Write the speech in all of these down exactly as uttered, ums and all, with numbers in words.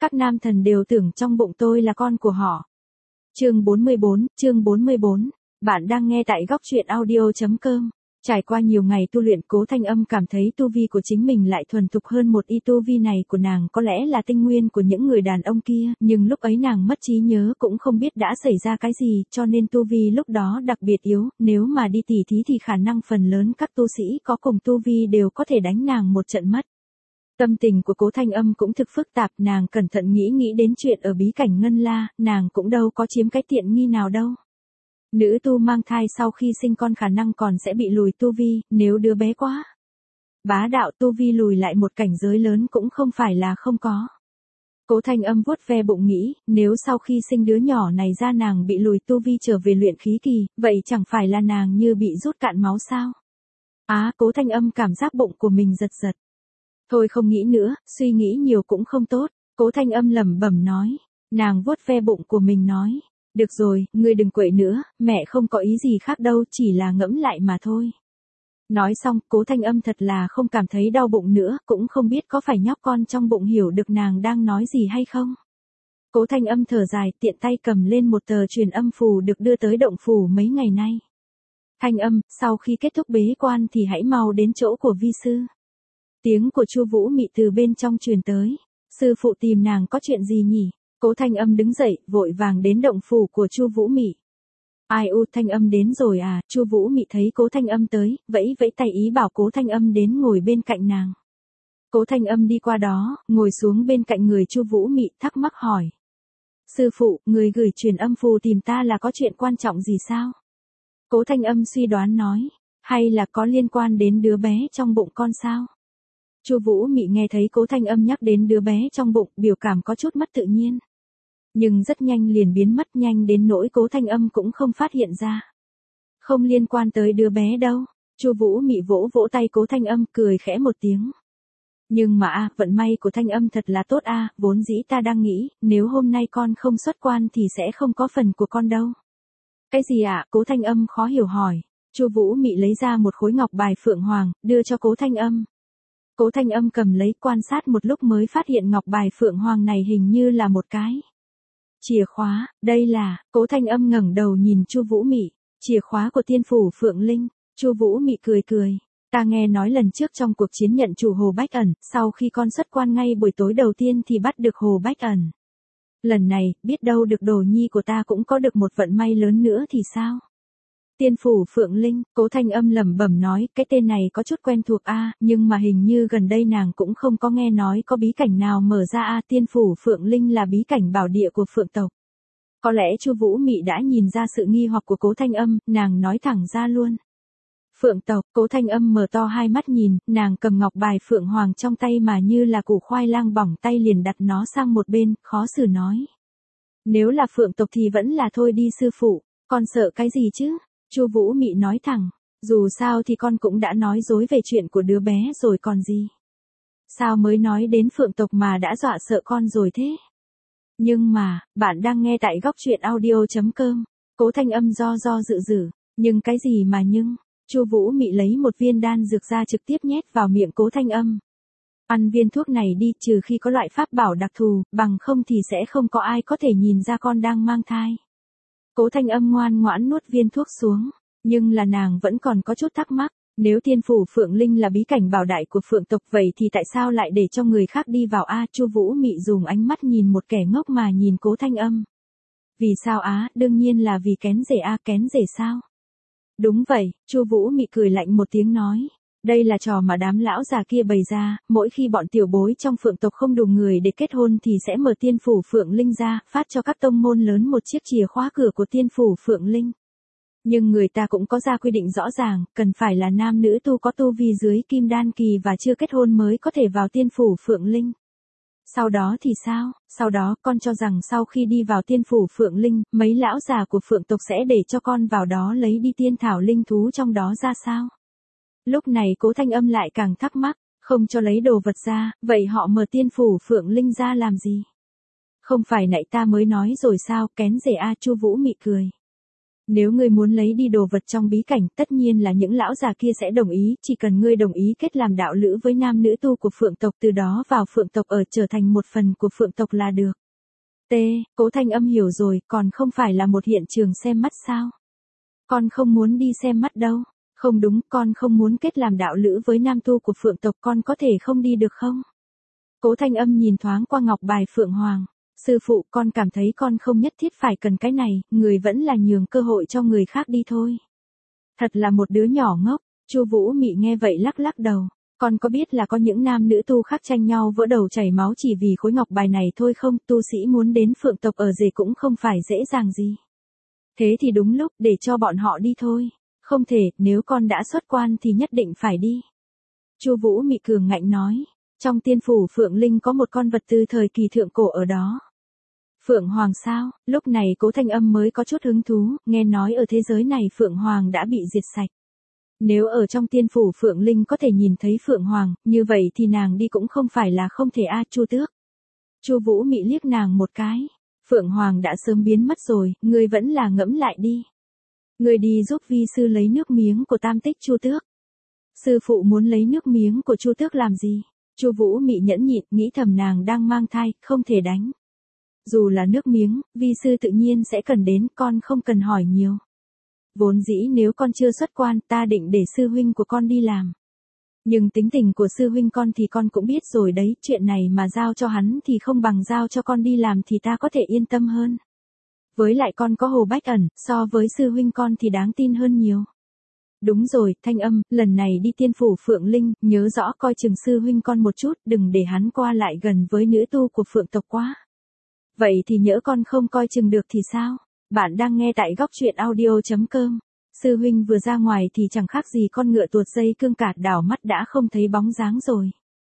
Các nam thần đều tưởng trong bụng tôi là con của họ. Chương bốn mươi bốn, chương bốn mươi bốn. Bạn đang nghe tại góc truyện audio chấm com. Trải qua nhiều ngày tu luyện, Cố Thanh Âm cảm thấy tu vi của chính mình lại thuần thục hơn một ít. Tu vi này của nàng có lẽ là tinh nguyên của những người đàn ông kia, nhưng lúc ấy nàng mất trí nhớ cũng không biết đã xảy ra cái gì, cho nên tu vi lúc đó đặc biệt yếu, nếu mà đi tỉ thí thì khả năng phần lớn các tu sĩ có cùng tu vi đều có thể đánh nàng một trận mất. Tâm tình của Cố Thanh Âm cũng thực phức tạp, nàng cẩn thận nghĩ nghĩ đến chuyện ở bí cảnh Ngân La, nàng cũng đâu có chiếm cái tiện nghi nào đâu. Nữ tu mang thai sau khi sinh con khả năng còn sẽ bị lùi tu vi, nếu đứa bé quá bá đạo, tu vi lùi lại một cảnh giới lớn cũng không phải là không có. Cố Thanh Âm vuốt ve bụng nghĩ, nếu sau khi sinh đứa nhỏ này ra nàng bị lùi tu vi trở về luyện khí kỳ, vậy chẳng phải là nàng như bị rút cạn máu sao? Á, à, Cố Thanh Âm cảm giác bụng của mình giật giật. Thôi không nghĩ nữa, suy nghĩ nhiều cũng không tốt. Cố Thanh Âm lẩm bẩm nói. Nàng vuốt ve bụng của mình nói. Được rồi, ngươi đừng quậy nữa, mẹ không có ý gì khác đâu, chỉ là ngẫm lại mà thôi. Nói xong, Cố Thanh Âm thật là không cảm thấy đau bụng nữa, cũng không biết có phải nhóc con trong bụng hiểu được nàng đang nói gì hay không. Cố Thanh Âm thở dài, tiện tay cầm lên một tờ truyền âm phù được đưa tới động phủ mấy ngày nay. Thanh Âm, sau khi kết thúc bế quan thì hãy mau đến chỗ của vi sư. Tiếng của Chu Vũ Mị từ bên trong truyền tới. Sư phụ tìm nàng có chuyện gì nhỉ? Cố Thanh Âm đứng dậy, vội vàng đến động phủ của Chu Vũ Mị. Ai u, Thanh Âm đến rồi à? Chu Vũ Mị thấy Cố Thanh Âm tới, vẫy vẫy tay ý bảo Cố Thanh Âm đến ngồi bên cạnh nàng. Cố Thanh Âm đi qua đó, ngồi xuống bên cạnh người Chu Vũ Mị, thắc mắc hỏi. Sư phụ, người gửi truyền âm phù tìm ta là có chuyện quan trọng gì sao? Cố Thanh Âm suy đoán nói, hay là có liên quan đến đứa bé trong bụng con sao? Chu Vũ Mị nghe thấy Cố Thanh Âm nhắc đến đứa bé trong bụng, biểu cảm có chút mất tự nhiên. Nhưng rất nhanh liền biến mất, nhanh đến nỗi Cố Thanh Âm cũng không phát hiện ra. Không liên quan tới đứa bé đâu. Chu Vũ Mị vỗ vỗ tay Cố Thanh Âm, cười khẽ một tiếng. Nhưng mà a, vận may của Thanh Âm thật là tốt a, vốn dĩ ta đang nghĩ, nếu hôm nay con không xuất quan thì sẽ không có phần của con đâu. Cái gì ạ? À? Cố Thanh Âm khó hiểu hỏi. Chu Vũ Mị lấy ra một khối ngọc bài phượng hoàng, đưa cho Cố Thanh Âm. Cố Thanh Âm cầm lấy quan sát một lúc mới phát hiện ngọc bài phượng hoàng này hình như là một cái chìa khóa. Đây là, Cố Thanh Âm ngẩng đầu nhìn Chu Vũ Mị, chìa khóa của tiên phủ Phượng Linh. Chu Vũ Mị cười cười, ta nghe nói lần trước trong cuộc chiến nhận chủ Hồ Bách Ẩn, sau khi con xuất quan ngay buổi tối đầu tiên thì bắt được Hồ Bách Ẩn. Lần này, biết đâu được đồ nhi của ta cũng có được một vận may lớn nữa thì sao? Tiên phủ Phượng Linh, Cố Thanh Âm lẩm bẩm nói, cái tên này có chút quen thuộc a, nhưng mà hình như gần đây nàng cũng không có nghe nói có bí cảnh nào mở ra a. Tiên phủ Phượng Linh là bí cảnh bảo địa của Phượng tộc. Có lẽ Chu Vũ Mị đã nhìn ra sự nghi hoặc của Cố Thanh Âm, nàng nói thẳng ra luôn. Phượng tộc, Cố Thanh Âm mở to hai mắt nhìn, nàng cầm ngọc bài Phượng Hoàng trong tay mà như là củ khoai lang bỏng tay, liền đặt nó sang một bên, khó xử nói. Nếu là Phượng tộc thì vẫn là thôi đi sư phụ, con sợ cái gì chứ? Chu Vũ Mị nói thẳng, dù sao thì con cũng đã nói dối về chuyện của đứa bé rồi còn gì. Sao mới nói đến Phượng tộc mà đã dọa sợ con rồi thế? Nhưng mà, bạn đang nghe tại góc truyện audio chấm com. Cố Thanh Âm do do dự dự, nhưng cái gì mà nhưng? Chu Vũ Mị lấy một viên đan dược ra trực tiếp nhét vào miệng Cố Thanh Âm. Ăn viên thuốc này đi, trừ khi có loại pháp bảo đặc thù, bằng không thì sẽ không có ai có thể nhìn ra con đang mang thai. Cố Thanh Âm ngoan ngoãn nuốt viên thuốc xuống, nhưng là nàng vẫn còn có chút thắc mắc, nếu tiên phủ Phượng Linh là bí cảnh bảo đại của Phượng tộc vậy thì tại sao lại để cho người khác đi vào a? Chu Vũ Mị dùng ánh mắt nhìn một kẻ ngốc mà nhìn Cố Thanh Âm. Vì sao á? Đương nhiên là vì kén rể a, kén rể sao? Đúng vậy, Chu Vũ Mị cười lạnh một tiếng nói. Đây là trò mà đám lão già kia bày ra, mỗi khi bọn tiểu bối trong Phượng tộc không đủ người để kết hôn thì sẽ mở tiên phủ Phượng Linh ra, phát cho các tông môn lớn một chiếc chìa khóa cửa của tiên phủ Phượng Linh. Nhưng người ta cũng có ra quy định rõ ràng, cần phải là nam nữ tu có tu vi dưới kim đan kỳ và chưa kết hôn mới có thể vào tiên phủ Phượng Linh. Sau đó thì sao? Sau đó con cho rằng sau khi đi vào tiên phủ Phượng Linh, mấy lão già của Phượng tộc sẽ để cho con vào đó lấy đi tiên thảo linh thú trong đó ra sao? Lúc này Cố Thanh Âm lại càng thắc mắc, không cho lấy đồ vật ra, vậy họ mở tiên phủ Phượng Linh ra làm gì? Không phải nãy ta mới nói rồi sao, kén rể a? Chu Vũ Mị cười. Nếu ngươi muốn lấy đi đồ vật trong bí cảnh, tất nhiên là những lão già kia sẽ đồng ý, chỉ cần ngươi đồng ý kết làm đạo lữ với nam nữ tu của Phượng tộc, từ đó vào Phượng tộc ở trở thành một phần của Phượng tộc là được. T. Cố Thanh Âm hiểu rồi, còn không phải là một hiện trường xem mắt sao? Con không muốn đi xem mắt đâu. Không đúng, con không muốn kết làm đạo lữ với nam tu của Phượng tộc, con có thể không đi được không? Cố Thanh Âm nhìn thoáng qua ngọc bài Phượng Hoàng. Sư phụ, con cảm thấy con không nhất thiết phải cần cái này, người vẫn là nhường cơ hội cho người khác đi thôi. Thật là một đứa nhỏ ngốc. Chu Vũ Mị nghe vậy lắc lắc đầu. Con có biết là có những nam nữ tu khác tranh nhau vỡ đầu chảy máu chỉ vì khối ngọc bài này thôi không? Tu sĩ muốn đến Phượng tộc ở rể cũng không phải dễ dàng gì. Thế thì đúng lúc, để cho bọn họ đi thôi. Không thể, nếu con đã xuất quan thì nhất định phải đi. Chu Vũ Mị cường ngạnh nói. Trong tiên phủ Phượng Linh có một con vật từ thời kỳ thượng cổ ở đó. Phượng Hoàng sao? Lúc này Cố Thanh Âm mới có chút hứng thú, nghe nói ở thế giới này Phượng Hoàng đã bị diệt sạch. Nếu ở trong tiên phủ Phượng Linh có thể nhìn thấy Phượng Hoàng, như vậy thì nàng đi cũng không phải là không thể a. Chu Tước. Chu Vũ Mị liếc nàng một cái. Phượng Hoàng đã sớm biến mất rồi, ngươi vẫn là ngẫm lại đi. Ngươi đi giúp vi sư lấy nước miếng của Tam Tích Chu Tước. Sư phụ muốn lấy nước miếng của Chu Tước làm gì? Chu Vũ Mị nhẫn nhịn, nghĩ thầm nàng đang mang thai, không thể đánh. Dù là nước miếng, vi sư tự nhiên sẽ cần đến, con không cần hỏi nhiều. Vốn dĩ nếu con chưa xuất quan, ta định để sư huynh của con đi làm. Nhưng tính tình của sư huynh con thì con cũng biết rồi đấy, chuyện này mà giao cho hắn thì không bằng giao cho con đi làm thì ta có thể yên tâm hơn. Với lại con có Hồ Bách Ẩn, so với sư huynh con thì đáng tin hơn nhiều. Đúng rồi, Thanh Âm, lần này đi tiên phủ Phượng Linh, nhớ rõ coi chừng sư huynh con một chút, đừng để hắn qua lại gần với nữ tu của Phượng tộc quá. Vậy thì nhỡ con không coi chừng được thì sao? Bạn đang nghe tại góc truyện audio chấm com. Sư huynh vừa ra ngoài thì chẳng khác gì con ngựa tuột dây cương, cạt đảo mắt đã không thấy bóng dáng rồi.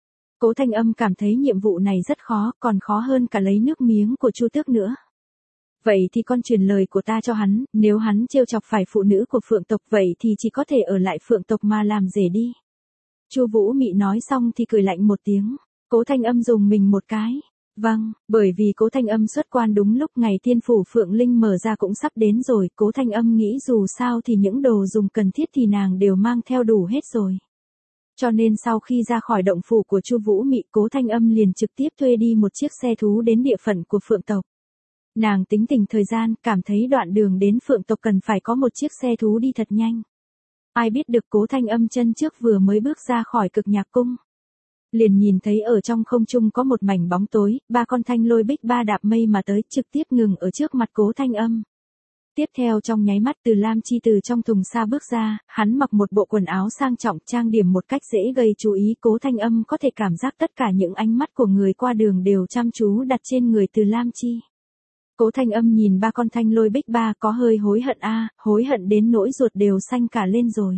Cố Thanh Âm cảm thấy nhiệm vụ này rất khó, còn khó hơn cả lấy nước miếng của Chu Tước nữa. Vậy thì con truyền lời của ta cho hắn, nếu hắn trêu chọc phải phụ nữ của Phượng tộc vậy thì chỉ có thể ở lại Phượng tộc mà làm rể đi. Chu Vũ Mị nói xong thì cười lạnh một tiếng. Cố Thanh Âm dùng mình một cái. Vâng, bởi vì Cố Thanh Âm xuất quan đúng lúc ngày tiên phủ Phượng Linh mở ra cũng sắp đến rồi, Cố Thanh Âm nghĩ dù sao thì những đồ dùng cần thiết thì nàng đều mang theo đủ hết rồi. Cho nên sau khi ra khỏi động phủ của Chu Vũ Mị, Cố Thanh Âm liền trực tiếp thuê đi một chiếc xe thú đến địa phận của Phượng tộc. Nàng tính tình thời gian, cảm thấy đoạn đường đến Phượng tộc cần phải có một chiếc xe thú đi thật nhanh. Ai biết được Cố Thanh Âm chân trước vừa mới bước ra khỏi Cực Nhạc Cung, liền nhìn thấy ở trong không trung có một mảnh bóng tối, ba con thanh lôi bích ba đạp mây mà tới, trực tiếp ngừng ở trước mặt Cố Thanh Âm. Tiếp theo trong nháy mắt Từ Lam Chi từ trong thùng xa bước ra, hắn mặc một bộ quần áo sang trọng, trang điểm một cách dễ gây chú ý. Cố Thanh Âm có thể cảm giác tất cả những ánh mắt của người qua đường đều chăm chú đặt trên người Từ Lam Chi. Cố Thanh Âm nhìn ba con thanh lôi bích ba có hơi hối hận a, hối hận đến nỗi ruột đều xanh cả lên rồi.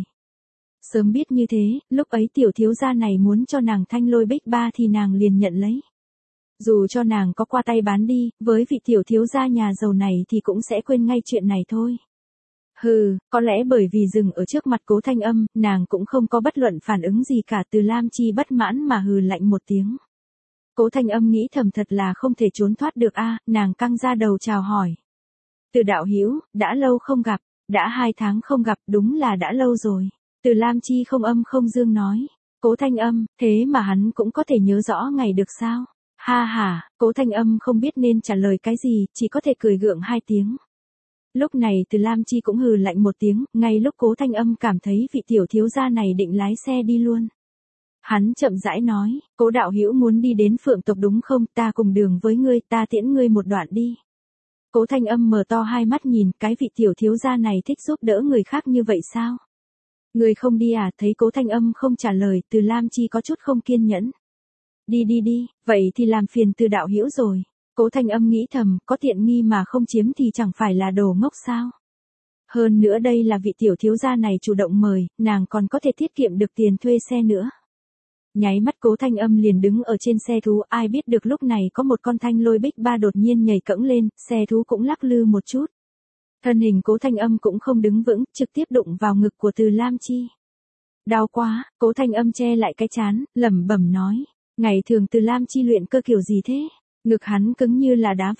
Sớm biết như thế, lúc ấy tiểu thiếu gia này muốn cho nàng thanh lôi bích ba thì nàng liền nhận lấy. Dù cho nàng có qua tay bán đi, với vị tiểu thiếu gia nhà giàu này thì cũng sẽ quên ngay chuyện này thôi. Hừ, có lẽ bởi vì dừng ở trước mặt Cố Thanh Âm, nàng cũng không có bất luận phản ứng gì cả. Từ Lam Chi bất mãn mà hừ lạnh một tiếng. Cố Thanh Âm nghĩ thầm thật là không thể trốn thoát được a, nàng căng ra đầu chào hỏi. Từ đạo hữu, đã lâu không gặp, đã hai tháng không gặp, đúng là đã lâu rồi. Từ Lam Chi không âm không dương nói. Cố Thanh Âm, thế mà hắn cũng có thể nhớ rõ ngày được sao? Ha ha, Cố Thanh Âm không biết nên trả lời cái gì, chỉ có thể cười gượng hai tiếng. Lúc này Từ Lam Chi cũng hừ lạnh một tiếng, ngay lúc Cố Thanh Âm cảm thấy vị tiểu thiếu gia này định lái xe đi luôn. Hắn chậm rãi nói, Cố đạo hữu muốn đi đến Phượng tộc đúng không, ta cùng đường với ngươi, ta tiễn ngươi một đoạn đi. Cố Thanh Âm mở to hai mắt nhìn, cái vị tiểu thiếu gia này thích giúp đỡ người khác như vậy sao? Ngươi không đi à? Thấy Cố Thanh Âm không trả lời, Từ Lam Chi có chút không kiên nhẫn. Đi đi đi, vậy thì làm phiền Từ đạo hữu rồi. Cố Thanh Âm nghĩ thầm, có tiện nghi mà không chiếm thì chẳng phải là đồ ngốc sao? Hơn nữa đây là vị tiểu thiếu gia này chủ động mời, nàng còn có thể tiết kiệm được tiền thuê xe nữa. Nháy mắt Cố Thanh Âm liền đứng ở trên xe thú, ai biết được lúc này có một con thanh lôi bích ba đột nhiên nhảy cẫng lên, xe thú cũng lắc lư một chút. Thân hình Cố Thanh Âm cũng không đứng vững, trực tiếp đụng vào ngực của Từ Lam Chi. Đau quá, Cố Thanh Âm che lại cái trán, lẩm bẩm nói, ngày thường Từ Lam Chi luyện cơ kiểu gì thế? Ngực hắn cứng như là đá vậy.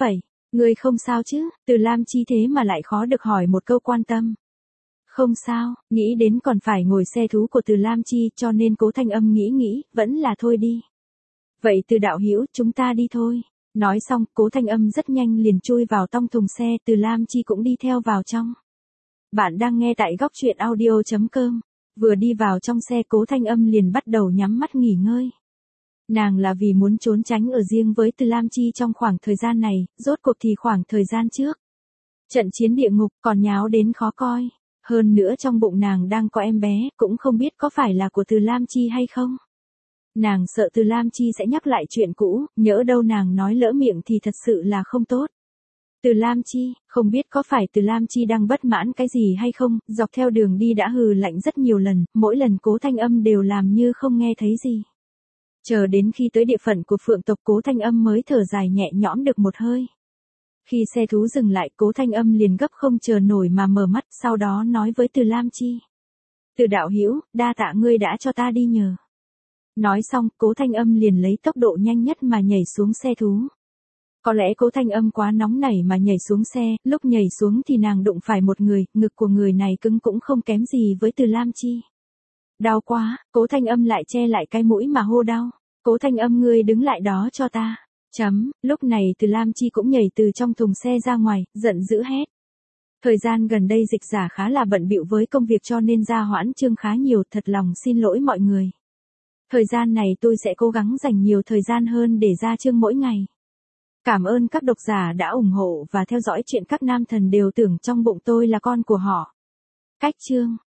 Ngươi không sao chứ? Từ Lam Chi thế mà lại khó được hỏi một câu quan tâm. Không sao, nghĩ đến còn phải ngồi xe thú của Từ Lam Chi cho nên Cố Thanh Âm nghĩ nghĩ, vẫn là thôi đi. Vậy Từ đạo hữu, chúng ta đi thôi. Nói xong, Cố Thanh Âm rất nhanh liền chui vào trong thùng xe, Từ Lam Chi cũng đi theo vào trong. Bạn đang nghe tại góc truyện audio chấm com. Vừa đi vào trong xe Cố Thanh Âm liền bắt đầu nhắm mắt nghỉ ngơi. Nàng là vì muốn trốn tránh ở riêng với Từ Lam Chi trong khoảng thời gian này, rốt cuộc thì khoảng thời gian trước. Trận chiến địa ngục còn nháo đến khó coi. Hơn nữa trong bụng nàng đang có em bé, cũng không biết có phải là của Từ Lam Chi hay không. Nàng sợ Từ Lam Chi sẽ nhắc lại chuyện cũ, nhỡ đâu nàng nói lỡ miệng thì thật sự là không tốt. Từ Lam Chi, không biết có phải Từ Lam Chi đang bất mãn cái gì hay không, dọc theo đường đi đã hừ lạnh rất nhiều lần, mỗi lần Cố Thanh Âm đều làm như không nghe thấy gì. Chờ đến khi tới địa phận của Phượng tộc Cố Thanh Âm mới thở dài nhẹ nhõm được một hơi. Khi xe thú dừng lại Cố Thanh Âm liền gấp không chờ nổi mà mở mắt, sau đó nói với Từ Lam Chi. Từ đạo hữu, đa tạ ngươi đã cho ta đi nhờ. Nói xong, Cố Thanh Âm liền lấy tốc độ nhanh nhất mà nhảy xuống xe thú. Có lẽ Cố Thanh Âm quá nóng nảy mà nhảy xuống xe, lúc nhảy xuống thì nàng đụng phải một người, ngực của người này cứng cũng không kém gì với Từ Lam Chi. Đau quá, Cố Thanh Âm lại che lại cái mũi mà hô đau. Cố Thanh Âm ngươi đứng lại đó cho ta. Chấm, lúc này Từ Lam Chi cũng nhảy từ trong thùng xe ra ngoài, giận dữ hét. Thời gian gần đây dịch giả khá là bận bịu với công việc cho nên ra hoãn chương khá nhiều, thật lòng xin lỗi mọi người. Thời gian này tôi sẽ cố gắng dành nhiều thời gian hơn để ra chương mỗi ngày. Cảm ơn các độc giả đã ủng hộ và theo dõi chuyện các nam thần đều tưởng trong bụng tôi là con của họ. Cách chương